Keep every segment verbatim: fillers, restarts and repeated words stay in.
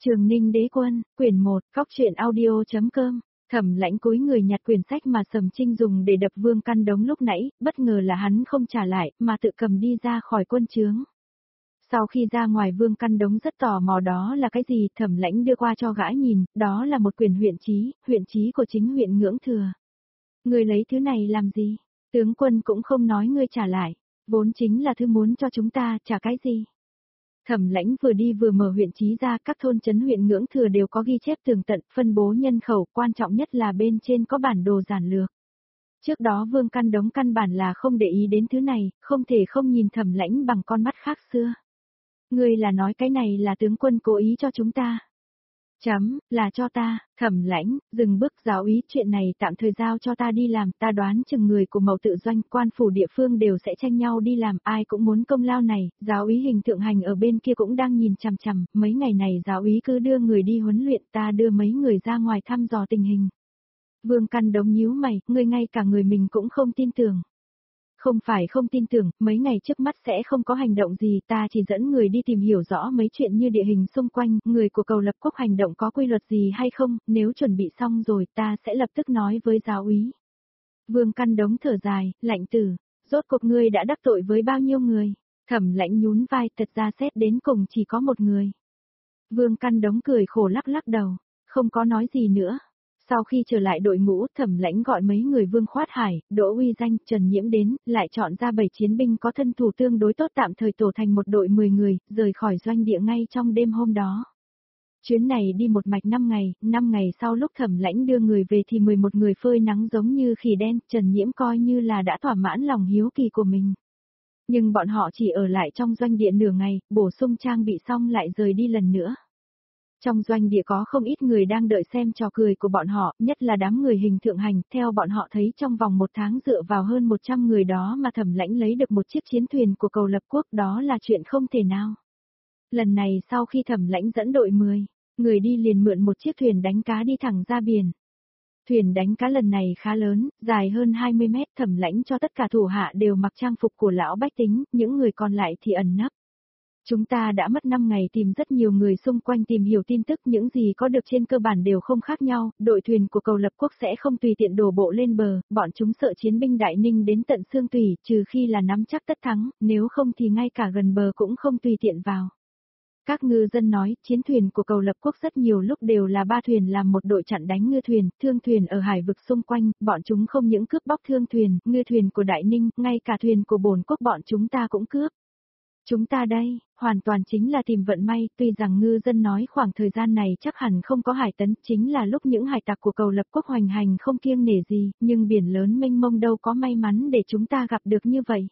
Trường Ninh Đế Quân, quyển một, cóc truyện audio.com. Thẩm Lãnh cúi người nhặt quyển sách mà Sầm Trinh dùng để đập Vương Căn Đống lúc nãy, bất ngờ là hắn không trả lại, mà tự cầm đi ra khỏi quân trướng. Sau khi ra ngoài, Vương Căn Đống rất tò mò đó là cái gì, Thẩm Lãnh đưa qua cho gã nhìn, đó là một quyển huyện chí, huyện chí của chính huyện Ngưỡng Thừa. Ngươi lấy thứ này làm gì? Tướng quân cũng không nói ngươi trả lại, vốn chính là thứ muốn cho chúng ta, trả cái gì? Thẩm Lãnh vừa đi vừa mở huyện chí ra, các thôn trấn huyện Ngưỡng Thừa đều có ghi chép tường tận, phân bố nhân khẩu, quan trọng nhất là bên trên có bản đồ giản lược. Trước đó Vương Căn Đống căn bản là không để ý đến thứ này, không thể không nhìn Thẩm Lãnh bằng con mắt khác xưa. Ngươi là nói cái này là tướng quân cố ý cho chúng ta? Chấm, là cho ta. Thẩm Lãnh, dừng bước, giáo úy, chuyện này tạm thời giao cho ta đi làm, ta đoán chừng người của Mậu Tự Doanh, quan phủ địa phương đều sẽ tranh nhau đi làm, ai cũng muốn công lao này, giáo úy Hình Thượng Hành ở bên kia cũng đang nhìn chằm chằm, mấy ngày này giáo úy cứ đưa người đi huấn luyện, ta đưa mấy người ra ngoài thăm dò tình hình. Vương Căn Đống nhíu mày, ngươi ngay cả người mình cũng không tin tưởng. Không phải không tin tưởng, mấy ngày trước mắt sẽ không có hành động gì, ta chỉ dẫn người đi tìm hiểu rõ mấy chuyện như địa hình xung quanh, người của Cầu Lập Quốc hành động có quy luật gì hay không, nếu chuẩn bị xong rồi ta sẽ lập tức nói với giáo úy. Vương Căn Đống thở dài, Lãnh tử, rốt cuộc ngươi đã đắc tội với bao nhiêu người? Thẩm Lãnh nhún vai, thật ra xét đến cùng chỉ có một người. Vương Căn Đống cười khổ lắc lắc đầu, không có nói gì nữa. Sau khi trở lại đội ngũ, Thẩm Lãnh gọi mấy người Vương Khoát Hải, Đỗ Uy Danh, Trần Nhiễm đến, lại chọn ra bảy chiến binh có thân thủ tương đối tốt tạm thời tổ thành một đội mười người, rời khỏi doanh địa ngay trong đêm hôm đó. Chuyến này đi một mạch năm ngày, năm ngày sau lúc Thẩm Lãnh đưa người về thì mười một người phơi nắng giống như khỉ đen, Trần Nhiễm coi như là đã thỏa mãn lòng hiếu kỳ của mình. Nhưng bọn họ chỉ ở lại trong doanh địa nửa ngày, bổ sung trang bị xong lại rời đi lần nữa. Trong doanh địa có không ít người đang đợi xem trò cười của bọn họ, nhất là đám người Hình Thượng Hành, theo bọn họ thấy trong vòng một tháng dựa vào hơn một trăm người đó mà Thẩm Lãnh lấy được một chiếc chiến thuyền của Cầu Lập Quốc, đó là chuyện không thể nào. Lần này sau khi Thẩm Lãnh dẫn đội mười người đi liền mượn một chiếc thuyền đánh cá đi thẳng ra biển. Thuyền đánh cá lần này khá lớn, dài hơn hai mươi mét, Thẩm Lãnh cho tất cả thủ hạ đều mặc trang phục của lão bách tính, những người còn lại thì ẩn nấp. Chúng ta đã mất năm ngày tìm rất nhiều người xung quanh tìm hiểu tin tức, những gì có được trên cơ bản đều không khác nhau, đội thuyền của Cầu Lập Quốc sẽ không tùy tiện đổ bộ lên bờ, bọn chúng sợ chiến binh Đại Ninh đến tận xương tủy, trừ khi là nắm chắc tất thắng, nếu không thì ngay cả gần bờ cũng không tùy tiện vào. Các ngư dân nói, chiến thuyền của Cầu Lập Quốc rất nhiều lúc đều là ba thuyền làm một đội chặn đánh ngư thuyền, thương thuyền ở hải vực xung quanh, bọn chúng không những cướp bóc thương thuyền, ngư thuyền của Đại Ninh, ngay cả thuyền của Bổn Quốc bọn chúng ta cũng cướp. Chúng ta đây, hoàn toàn chính là tìm vận may, tuy rằng ngư dân nói khoảng thời gian này chắc hẳn không có hải tấn, chính là lúc những hải tặc của Cầu Lập Quốc hoành hành không kiêng nể gì, nhưng biển lớn mênh mông đâu có may mắn để chúng ta gặp được như vậy.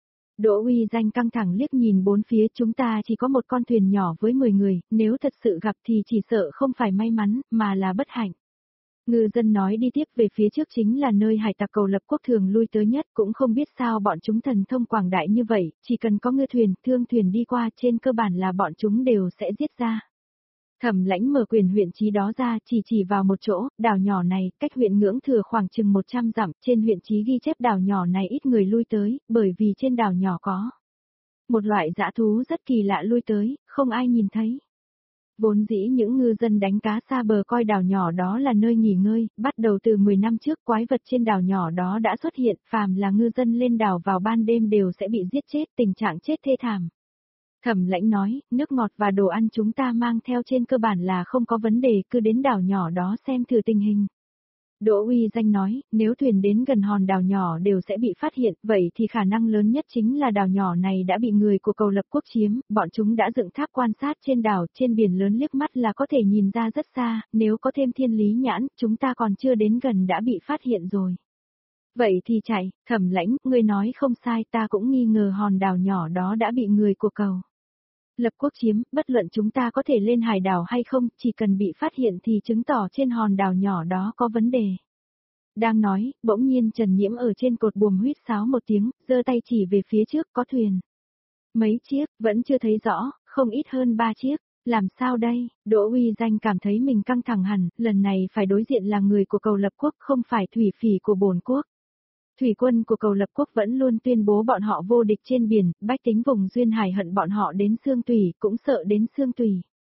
Đỗ Uy Danh căng thẳng liếc nhìn bốn phía, chúng ta chỉ có một con thuyền nhỏ với mười người, nếu thật sự gặp thì chỉ sợ không phải may mắn, mà là bất hạnh. Ngư dân nói đi tiếp, về phía trước chính là nơi hải tặc Cầu Lập Quốc thường lui tới nhất, cũng không biết sao bọn chúng thần thông quảng đại như vậy, chỉ cần có ngư thuyền, thương thuyền đi qua, trên cơ bản là bọn chúng đều sẽ giết ra. Thẩm Lãnh mở quyền huyện chí đó ra, chỉ chỉ vào một chỗ, đảo nhỏ này, cách huyện Ngưỡng Thừa khoảng chừng một trăm dặm, trên huyện chí ghi chép đảo nhỏ này ít người lui tới, bởi vì trên đảo nhỏ có một loại dã thú rất kỳ lạ lui tới, không ai nhìn thấy. Vốn dĩ những ngư dân đánh cá xa bờ coi đảo nhỏ đó là nơi nghỉ ngơi, bắt đầu từ mười năm trước quái vật trên đảo nhỏ đó đã xuất hiện, phàm là ngư dân lên đảo vào ban đêm đều sẽ bị giết chết, tình trạng chết thê thảm. Thẩm Lãnh nói, nước ngọt và đồ ăn chúng ta mang theo trên cơ bản là không có vấn đề, cứ đến đảo nhỏ đó xem thử tình hình. Đỗ Uy Danh nói, nếu thuyền đến gần hòn đảo nhỏ đều sẽ bị phát hiện, vậy thì khả năng lớn nhất chính là đảo nhỏ này đã bị người của Cầu Lập Quốc chiếm, bọn chúng đã dựng tháp quan sát trên đảo, trên biển lớn liếc mắt là có thể nhìn ra rất xa, nếu có thêm thiên lý nhãn, chúng ta còn chưa đến gần đã bị phát hiện rồi. Vậy thì chạy, Thẩm Lãnh, ngươi nói không sai, ta cũng nghi ngờ hòn đảo nhỏ đó đã bị người của Cầu Lập Quốc chiếm, bất luận chúng ta có thể lên hải đảo hay không, chỉ cần bị phát hiện thì chứng tỏ trên hòn đảo nhỏ đó có vấn đề. Đang nói, bỗng nhiên Trần Nhiễm ở trên cột buồm huýt sáo một tiếng, giơ tay chỉ về phía trước có thuyền. Mấy chiếc, vẫn chưa thấy rõ, không ít hơn ba chiếc, làm sao đây? Đỗ Uy Danh cảm thấy mình căng thẳng hẳn, lần này phải đối diện là người của Cầu Lập Quốc, không phải thủy phỉ của Bổn Quốc. Thủy quân của Cầu Lập Quốc vẫn luôn tuyên bố bọn họ vô địch trên biển, bách tính vùng duyên hải hận bọn họ đến xương tủy, cũng sợ đến xương tủy.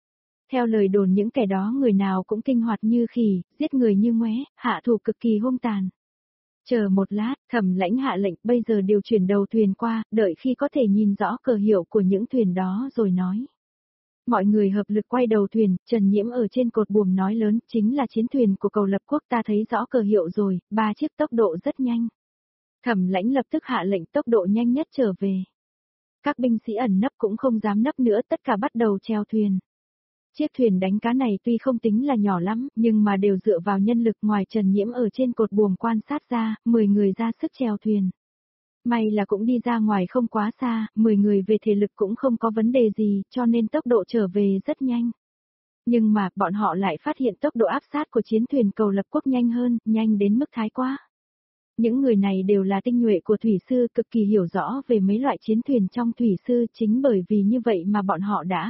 Theo lời đồn những kẻ đó người nào cũng kinh hoạt như khỉ, giết người như ngoé, hạ thủ cực kỳ hung tàn. Chờ một lát, Thẩm Lãnh hạ lệnh, bây giờ điều chuyển đầu thuyền qua, đợi khi có thể nhìn rõ cờ hiệu của những thuyền đó rồi nói. Mọi người hợp lực quay đầu thuyền, Trần Nhiễm ở trên cột buồm nói lớn, chính là chiến thuyền của Cầu Lập Quốc, ta thấy rõ cờ hiệu rồi, ba chiếc tốc độ rất nhanh. Thẩm Lãnh lập tức hạ lệnh tốc độ nhanh nhất trở về. Các binh sĩ ẩn nấp cũng không dám nấp nữa, tất cả bắt đầu chèo thuyền. Chiếc thuyền đánh cá này tuy không tính là nhỏ lắm, nhưng mà đều dựa vào nhân lực, ngoài Trần Nhiễm ở trên cột buồm quan sát ra, mười người ra sức chèo thuyền. May là cũng đi ra ngoài không quá xa, mười người về thể lực cũng không có vấn đề gì, cho nên tốc độ trở về rất nhanh. Nhưng mà, bọn họ lại phát hiện tốc độ áp sát của chiến thuyền Cầu Lập Quốc nhanh hơn, nhanh đến mức thái quá. Những người này đều là tinh nhuệ của thủy sư, cực kỳ hiểu rõ về mấy loại chiến thuyền trong thủy sư, chính bởi vì như vậy mà bọn họ đã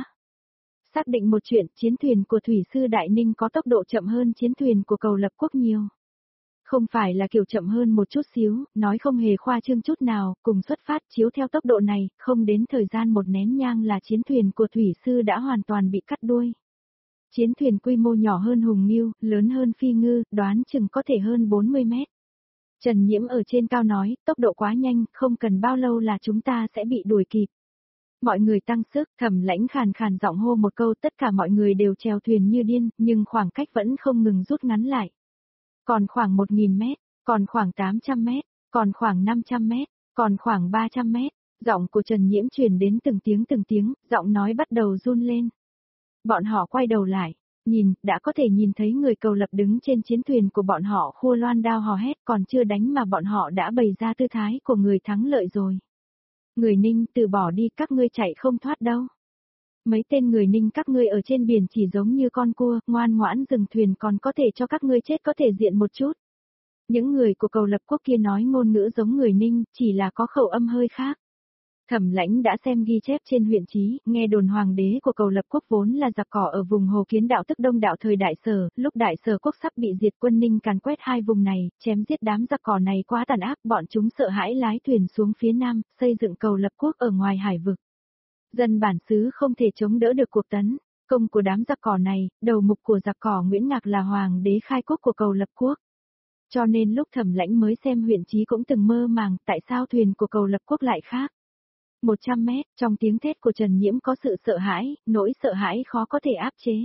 xác định một chuyện, chiến thuyền của thủy sư Đại Ninh có tốc độ chậm hơn chiến thuyền của Cầu Lập Quốc nhiều. Không phải là kiểu chậm hơn một chút xíu, nói không hề khoa trương chút nào, cùng xuất phát chiếu theo tốc độ này, không đến thời gian một nén nhang là chiến thuyền của thủy sư đã hoàn toàn bị cắt đuôi. Chiến thuyền quy mô nhỏ hơn Hùng Ngưu, lớn hơn Phi Ngư, đoán chừng có thể hơn bốn mươi mét. Trần Nhiễm ở trên cao nói, tốc độ quá nhanh, không cần bao lâu là chúng ta sẽ bị đuổi kịp. Mọi người tăng sức, Thẩm Lãnh khàn khàn giọng hô một câu, tất cả mọi người đều chèo thuyền như điên, nhưng khoảng cách vẫn không ngừng rút ngắn lại. Còn khoảng một nghìn mét, còn khoảng tám trăm mét, còn khoảng năm trăm mét, còn khoảng ba trăm mét, giọng của Trần Nhiễm truyền đến từng tiếng từng tiếng, giọng nói bắt đầu run lên. Bọn họ quay đầu lại, nhìn, đã có thể nhìn thấy người Cầu Lập đứng trên chiến thuyền của bọn họ khua loan đao hò hét, còn chưa đánh mà bọn họ đã bày ra tư thái của người thắng lợi rồi. Người Ninh, từ bỏ đi, các ngươi chạy không thoát đâu. Mấy tên người Ninh các ngươi ở trên biển chỉ giống như con cua, ngoan ngoãn dừng thuyền, còn có thể cho các ngươi chết có thể diện một chút. Những người của Cầu Lập Quốc kia nói ngôn ngữ giống người Ninh, chỉ là có khẩu âm hơi khác. Thẩm Lãnh đã xem ghi chép trên huyện chí, nghe đồn hoàng đế của Cầu Lập Quốc vốn là giặc cỏ ở vùng Hồ Kiến Đạo tức Đông Đạo thời Đại Sở, lúc Đại Sở quốc sắp bị diệt, quân Ninh càn quét hai vùng này, chém giết đám giặc cỏ này quá tàn ác, bọn chúng sợ hãi lái thuyền xuống phía nam, xây dựng Cầu Lập Quốc ở ngoài hải vực. Dân bản xứ không thể chống đỡ được cuộc tấn công của đám giặc cỏ này, đầu mục của giặc cỏ Nguyễn Ngạc là hoàng đế khai quốc của Cầu Lập Quốc. Cho nên lúc Thẩm Lãnh mới xem huyện chí cũng từng mơ màng, tại sao thuyền của Cầu Lập Quốc lại khác. một trăm mét, trong tiếng thét của Trần Nhiễm có sự sợ hãi, nỗi sợ hãi khó có thể áp chế.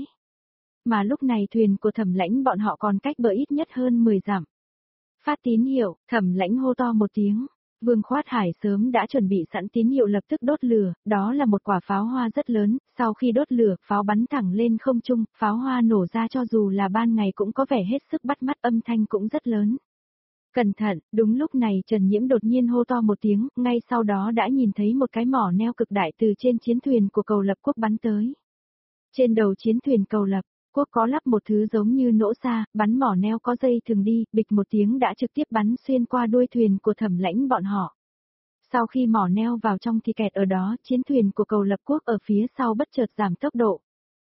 Mà lúc này thuyền của Thẩm Lãnh bọn họ còn cách bờ ít nhất hơn mười dặm. Phát tín hiệu, Thẩm Lãnh hô to một tiếng. Vương Khoát Hải sớm đã chuẩn bị sẵn tín hiệu lập tức đốt lửa, đó là một quả pháo hoa rất lớn, sau khi đốt lửa, pháo bắn thẳng lên không trung, pháo hoa nổ ra cho dù là ban ngày cũng có vẻ hết sức bắt mắt, âm thanh cũng rất lớn. Cẩn thận, đúng lúc này Trần Nhiễm đột nhiên hô to một tiếng, ngay sau đó đã nhìn thấy một cái mỏ neo cực đại từ trên chiến thuyền của Cầu Lập Quốc bắn tới. Trên đầu chiến thuyền Cầu Lập Quốc có lắp một thứ giống như nỗ xa, bắn mỏ neo có dây thường đi, bịch một tiếng đã trực tiếp bắn xuyên qua đuôi thuyền của Thẩm Lãnh bọn họ. Sau khi mỏ neo vào trong thì kẹt ở đó, chiến thuyền của Cầu Lập Quốc ở phía sau bất chợt giảm tốc độ.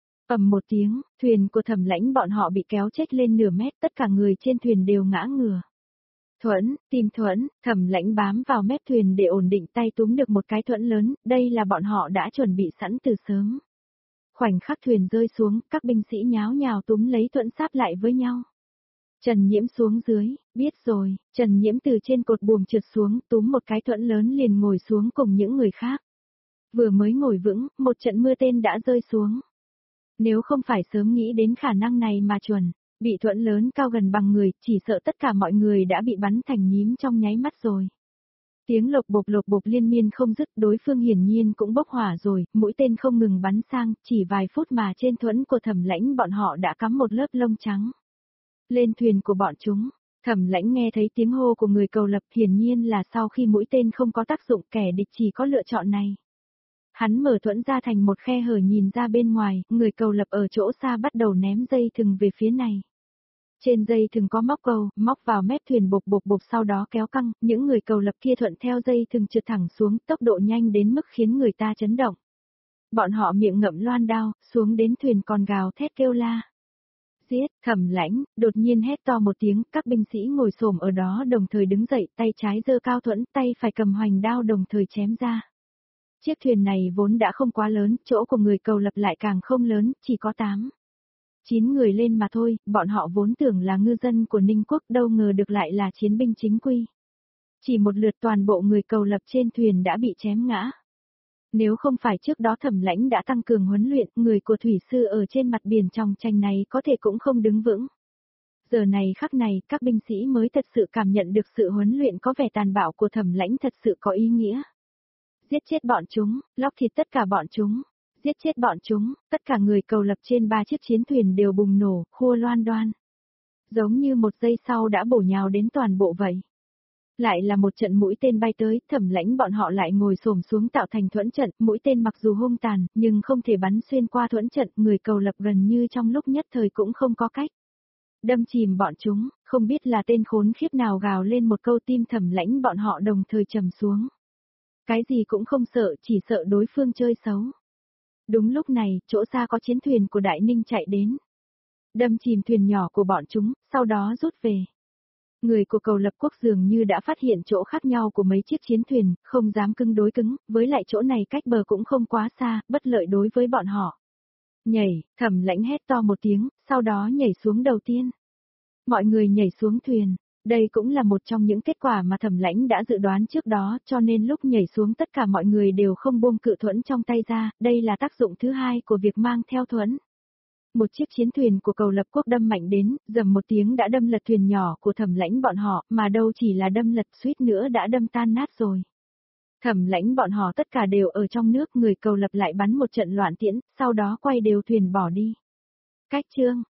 Ầm một tiếng, thuyền của Thẩm Lãnh bọn họ bị kéo chếch lên nửa mét, tất cả người trên thuyền đều ngã ngửa. Thuẫn, tìm thuẫn, Thẩm Lãnh bám vào mép thuyền để ổn định tay túm được một cái thuẫn lớn, đây là bọn họ đã chuẩn bị sẵn từ sớm. Khoảnh khắc thuyền rơi xuống, các binh sĩ nháo nhào túm lấy thuẫn sáp lại với nhau. Trần Nhiễm xuống dưới, biết rồi, Trần Nhiễm từ trên cột buồm trượt xuống, túm một cái thuẫn lớn liền ngồi xuống cùng những người khác. Vừa mới ngồi vững, một trận mưa tên đã rơi xuống. Nếu không phải sớm nghĩ đến khả năng này mà chuẩn, bị thuẫn lớn cao gần bằng người, chỉ sợ tất cả mọi người đã bị bắn thành nhím trong nháy mắt rồi. Tiếng lộc bộc lộc bộc liên miên không dứt, đối phương hiển nhiên cũng bốc hỏa rồi, mũi tên không ngừng bắn sang, chỉ vài phút mà trên thuẫn của Thẩm Lãnh bọn họ đã cắm một lớp lông trắng. Lên thuyền của bọn chúng, Thẩm Lãnh nghe thấy tiếng hô của người Cầu Lập, hiển nhiên là sau khi mũi tên không có tác dụng, kẻ địch chỉ có lựa chọn này. Hắn mở thuẫn ra thành một khe hở nhìn ra bên ngoài, người Cầu Lập ở chỗ xa bắt đầu ném dây thừng về phía này. Trên dây thừng có móc câu, móc vào mép thuyền bộc bộc bộc sau đó kéo căng, những người Cầu Lập kia thuận theo dây thừng trượt thẳng xuống, tốc độ nhanh đến mức khiến người ta chấn động. Bọn họ miệng ngậm loan đao, xuống đến thuyền còn gào thét kêu la. Giết, Thẩm Lãnh, đột nhiên hét to một tiếng, các binh sĩ ngồi xổm ở đó đồng thời đứng dậy, tay trái giơ cao thuẫn, tay phải cầm hoành đao đồng thời chém ra. Chiếc thuyền này vốn đã không quá lớn, chỗ của người cầu lập lại càng không lớn, chỉ có tám, chín người lên mà thôi, bọn họ vốn tưởng là ngư dân của Ninh Quốc, đâu ngờ được lại là chiến binh chính quy. Chỉ một lượt toàn bộ người cầu lập trên thuyền đã bị chém ngã. Nếu không phải trước đó Thẩm Lãnh đã tăng cường huấn luyện, người của thủy sư ở trên mặt biển trong tranh này có thể cũng không đứng vững. Giờ này khắc này, các binh sĩ mới thật sự cảm nhận được sự huấn luyện có vẻ tàn bạo của Thẩm Lãnh thật sự có ý nghĩa. Giết chết bọn chúng, lóc thịt tất cả bọn chúng, giết chết bọn chúng, tất cả người cầu lập trên ba chiếc chiến thuyền đều bùng nổ, khua loan đoan. Giống như một giây sau đã bổ nhào đến toàn bộ vậy. Lại là một trận mũi tên bay tới, Thẩm Lãnh bọn họ lại ngồi xổm xuống tạo thành thuẫn trận, mũi tên mặc dù hung tàn, nhưng không thể bắn xuyên qua thuẫn trận, người cầu lập gần như trong lúc nhất thời cũng không có cách. Đâm chìm bọn chúng, không biết là tên khốn khiếp nào gào lên một câu, tim Thẩm Lãnh bọn họ đồng thời trầm xuống. Cái gì cũng không sợ, chỉ sợ đối phương chơi xấu. Đúng lúc này, chỗ xa có chiến thuyền của Đại Ninh chạy đến. Đâm chìm thuyền nhỏ của bọn chúng, sau đó rút về. Người của cầu lập quốc dường như đã phát hiện chỗ khác nhau của mấy chiếc chiến thuyền, không dám cứng đối cứng, với lại chỗ này cách bờ cũng không quá xa, bất lợi đối với bọn họ. Nhảy, Thẩm Lãnh hét to một tiếng, sau đó nhảy xuống đầu tiên. Mọi người nhảy xuống thuyền, đây cũng là một trong những kết quả mà Thẩm Lãnh đã dự đoán trước đó, cho nên lúc nhảy xuống tất cả mọi người đều không buông cự thuẫn trong tay ra, đây là tác dụng thứ hai của việc mang theo thuẫn. Một chiếc chiến thuyền của cầu lập quốc đâm mạnh đến, dầm một tiếng đã đâm lật thuyền nhỏ của Thẩm Lãnh bọn họ, mà đâu chỉ là đâm lật, suýt nữa đã đâm tan nát rồi. Thẩm Lãnh bọn họ tất cả đều ở trong nước, người cầu lập lại bắn một trận loạn tiễn, sau đó quay đều thuyền bỏ đi. Cách chương